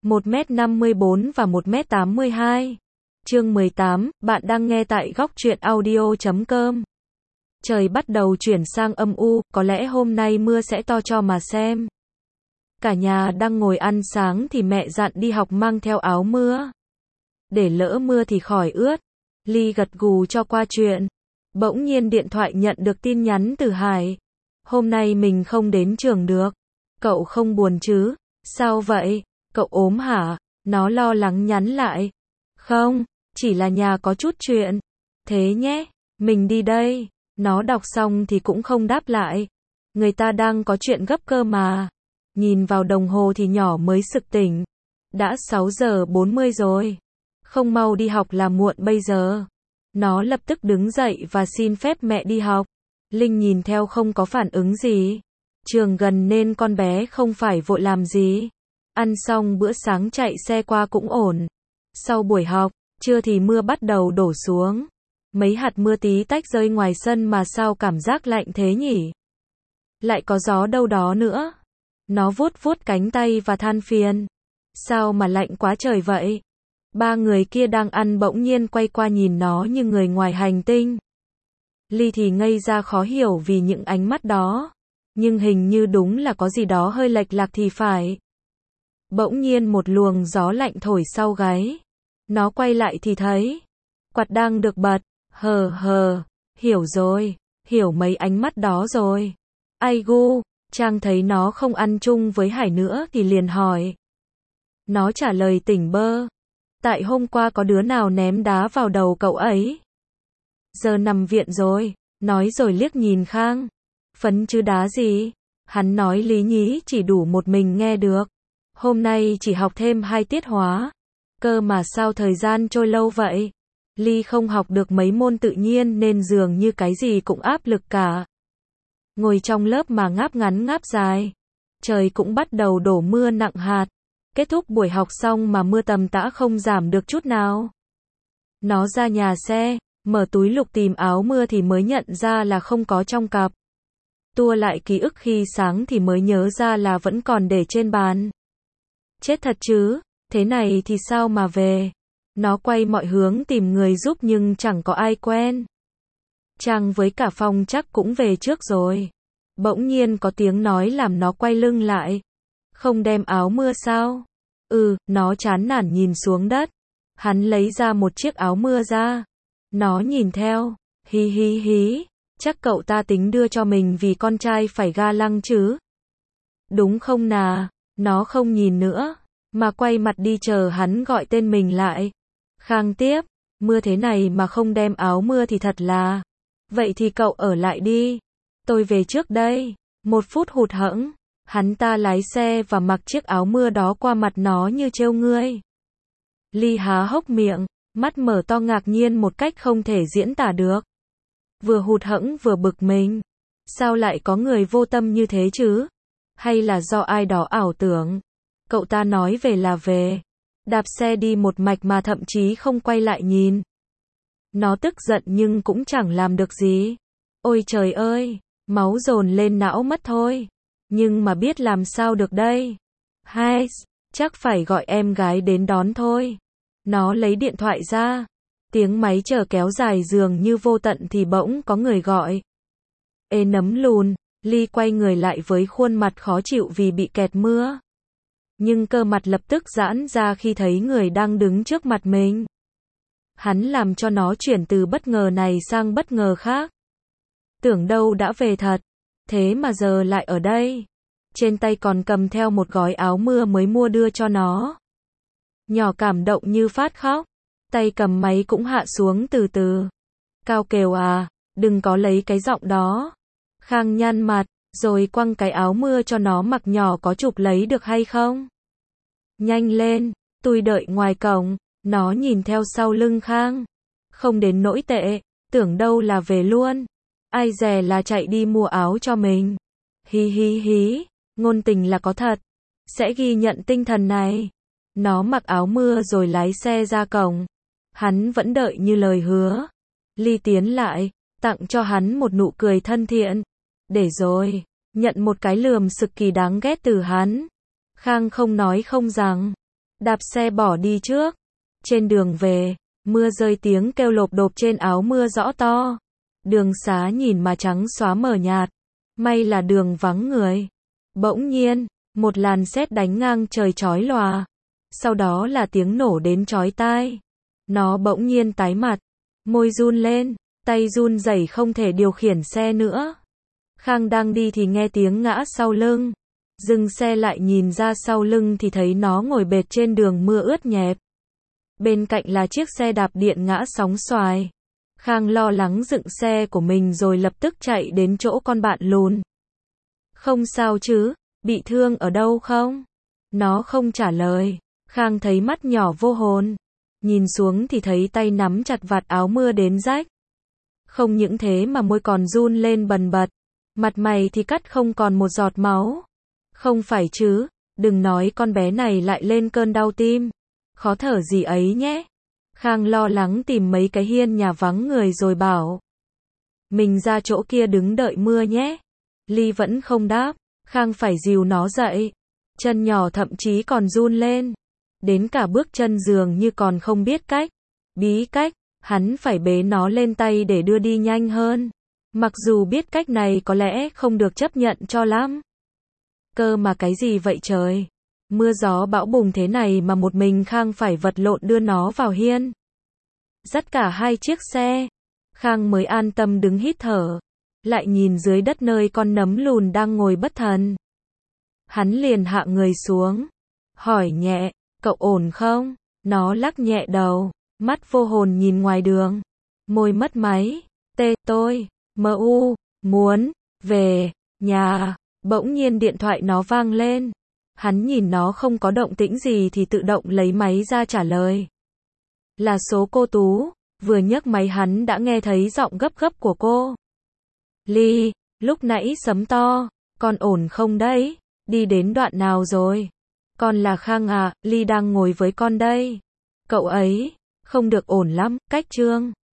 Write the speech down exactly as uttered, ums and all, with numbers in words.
một mét năm mươi bốn và một mét tám mươi hai. Chương mười tám, bạn đang nghe tại góc truyện audio chấm com. Trời bắt đầu chuyển sang âm u, có lẽ hôm nay mưa sẽ to cho mà xem. Cả nhà đang ngồi ăn sáng thì mẹ dặn đi học mang theo áo mưa. Để lỡ mưa thì khỏi ướt. Ly gật gù cho qua chuyện. Bỗng nhiên điện thoại nhận được tin nhắn từ Hải. Hôm nay mình không đến trường được. Cậu không buồn chứ? Sao vậy? Cậu ốm hả? Nó lo lắng nhắn lại. Không, chỉ là nhà có chút chuyện. Thế nhé, mình đi đây. Nó đọc xong thì cũng không đáp lại. Người ta đang có chuyện gấp cơ mà. Nhìn vào đồng hồ thì nhỏ mới sực tỉnh. Đã sáu giờ bốn mươi rồi. Không mau đi học là muộn bây giờ. Nó lập tức đứng dậy và xin phép mẹ đi học. Linh nhìn theo không có phản ứng gì. Trường gần nên con bé không phải vội làm gì. Ăn xong bữa sáng chạy xe qua cũng ổn. Sau buổi học, trưa thì mưa bắt đầu đổ xuống. Mấy hạt mưa tí tách rơi ngoài sân mà sao cảm giác lạnh thế nhỉ? Lại có gió đâu đó nữa. Nó vuốt vuốt cánh tay và than phiền. Sao mà lạnh quá trời vậy? Ba người kia đang ăn bỗng nhiên quay qua nhìn nó như người ngoài hành tinh. Ly thì ngây ra khó hiểu vì những ánh mắt đó. Nhưng hình như đúng là có gì đó hơi lệch lạc thì phải. Bỗng nhiên một luồng gió lạnh thổi sau gáy. Nó quay lại thì thấy quạt đang được bật. Hờ hờ, hiểu rồi, hiểu mấy ánh mắt đó rồi. Ai gu, Trang thấy nó không ăn chung với Hải nữa thì liền hỏi. Nó trả lời tỉnh bơ. Tại hôm qua có đứa nào ném đá vào đầu cậu ấy. Giờ nằm viện rồi, nói rồi liếc nhìn Khang. Phấn chứ đá gì? Hắn nói lý nhí chỉ đủ một mình nghe được. Hôm nay chỉ học thêm hai tiết hóa. Cơ mà sao thời gian trôi lâu vậy? Ly không học được mấy môn tự nhiên nên dường như cái gì cũng áp lực cả. Ngồi trong lớp mà ngáp ngắn ngáp dài. Trời cũng bắt đầu đổ mưa nặng hạt. Kết thúc buổi học xong mà mưa tầm tã không giảm được chút nào. Nó ra nhà xe, mở túi lục tìm áo mưa thì mới nhận ra là không có trong cặp. Tua lại ký ức khi sáng thì mới nhớ ra là vẫn còn để trên bàn. Chết thật chứ, thế này thì sao mà về? Nó quay mọi hướng tìm người giúp nhưng chẳng có ai quen. Trang với cả Phong chắc cũng về trước rồi. Bỗng nhiên có tiếng nói làm nó quay lưng lại. Không đem áo mưa sao? Ừ, nó chán nản nhìn xuống đất. Hắn lấy ra một chiếc áo mưa ra. Nó nhìn theo. Hí hí hí. Chắc cậu ta tính đưa cho mình vì con trai phải ga lăng chứ. Đúng không nà? Nó không nhìn nữa. Mà quay mặt đi chờ hắn gọi tên mình lại. Khang tiếp. Mưa thế này mà không đem áo mưa thì thật là. Vậy thì cậu ở lại đi. Tôi về trước đây. Một phút hụt hẫng. Hắn ta lái xe và mặc chiếc áo mưa đó qua mặt nó như trêu ngươi. Ly há hốc miệng. Mắt mở to ngạc nhiên một cách không thể diễn tả được. Vừa hụt hẫng vừa bực mình. Sao lại có người vô tâm như thế chứ? Hay là do ai đó ảo tưởng? Cậu ta nói về là về. Đạp xe đi một mạch mà thậm chí không quay lại nhìn. Nó tức giận nhưng cũng chẳng làm được gì. Ôi trời ơi, máu dồn lên não mất thôi. Nhưng mà biết làm sao được đây? Hay, chắc phải gọi em gái đến đón thôi. Nó lấy điện thoại ra. Tiếng máy chờ kéo dài dường như vô tận thì bỗng có người gọi. Ê nấm lùn, Ly quay người lại với khuôn mặt khó chịu vì bị kẹt mưa. Nhưng cơ mặt lập tức giãn ra khi thấy người đang đứng trước mặt mình. Hắn làm cho nó chuyển từ bất ngờ này sang bất ngờ khác. Tưởng đâu đã về thật. Thế mà giờ lại ở đây. Trên tay còn cầm theo một gói áo mưa mới mua đưa cho nó. Nhỏ cảm động như phát khóc. Tay cầm máy cũng hạ xuống từ từ. Cao kêu à, đừng có lấy cái giọng đó. Khang nhăn mặt, rồi quăng cái áo mưa cho nó mặc nhỏ có chụp lấy được hay không? Nhanh lên, tôi đợi ngoài cổng. Nó nhìn theo sau lưng Khang. Không đến nỗi tệ, tưởng đâu là về luôn. Ai dè là chạy đi mua áo cho mình. Hí hí hí, ngôn tình là có thật. Sẽ ghi nhận tinh thần này. Nó mặc áo mưa rồi lái xe ra cổng. Hắn vẫn đợi như lời hứa. Ly tiến lại, tặng cho hắn một nụ cười thân thiện. Để rồi, nhận một cái lườm sực kỳ đáng ghét từ hắn. Khang không nói không rằng. đạp xe bỏ đi trước. Trên đường về, mưa rơi tiếng kêu lộp độp trên áo mưa rõ to. Đường xá nhìn mà trắng xóa mờ nhạt. May là đường vắng người. Bỗng nhiên, một làn sét đánh ngang trời chói lòa. Sau đó là tiếng nổ đến chói tai. Nó bỗng nhiên tái mặt, môi run lên, tay run rẩy không thể điều khiển xe nữa. Khang đang đi thì nghe tiếng ngã sau lưng. Dừng xe lại nhìn ra sau lưng thì thấy nó ngồi bệt trên đường mưa ướt nhẹp. Bên cạnh là chiếc xe đạp điện ngã sóng xoài. Khang lo lắng dựng xe của mình rồi lập tức chạy đến chỗ con bạn lùn. Không sao chứ, bị thương ở đâu không? Nó không trả lời. Khang thấy mắt nhỏ vô hồn. Nhìn xuống thì thấy tay nắm chặt vạt áo mưa đến rách. Không những thế mà môi còn run lên bần bật. Mặt mày thì cắt không còn một giọt máu. Không phải chứ, đừng nói con bé này lại lên cơn đau tim. Khó thở gì ấy nhé. Khang lo lắng tìm mấy cái hiên nhà vắng người rồi bảo. Mình ra chỗ kia đứng đợi mưa nhé. Ly vẫn không đáp. Khang phải dìu nó dậy. Chân nhỏ thậm chí còn run lên. Đến cả bước chân dường như còn không biết cách. Bí cách, hắn phải bế nó lên tay để đưa đi nhanh hơn. Mặc dù biết cách này có lẽ không được chấp nhận cho lắm. Cơ mà cái gì vậy trời? Mưa gió bão bùng thế này mà một mình Khang phải vật lộn đưa nó vào hiên. Dắt cả hai chiếc xe. Khang mới an tâm đứng hít thở. Lại nhìn dưới đất nơi con nấm lùn đang ngồi bất thần. Hắn liền hạ người xuống. Hỏi nhẹ, cậu ổn không? Nó lắc nhẹ đầu. Mắt vô hồn nhìn ngoài đường. Môi mất máy. Tê tôi. Mơ u. Muốn. Về. Nhà. Bỗng nhiên điện thoại nó vang lên. Hắn nhìn nó không có động tĩnh gì thì tự động lấy máy ra trả lời. Là số cô Tú. Vừa nhấc máy hắn đã nghe thấy giọng gấp gấp của cô. Ly, lúc nãy sấm to. Con ổn không đấy? Đi đến đoạn nào rồi? Con là Khang à, Ly đang ngồi với con đây. Cậu ấy, không được ổn lắm, cách Trương.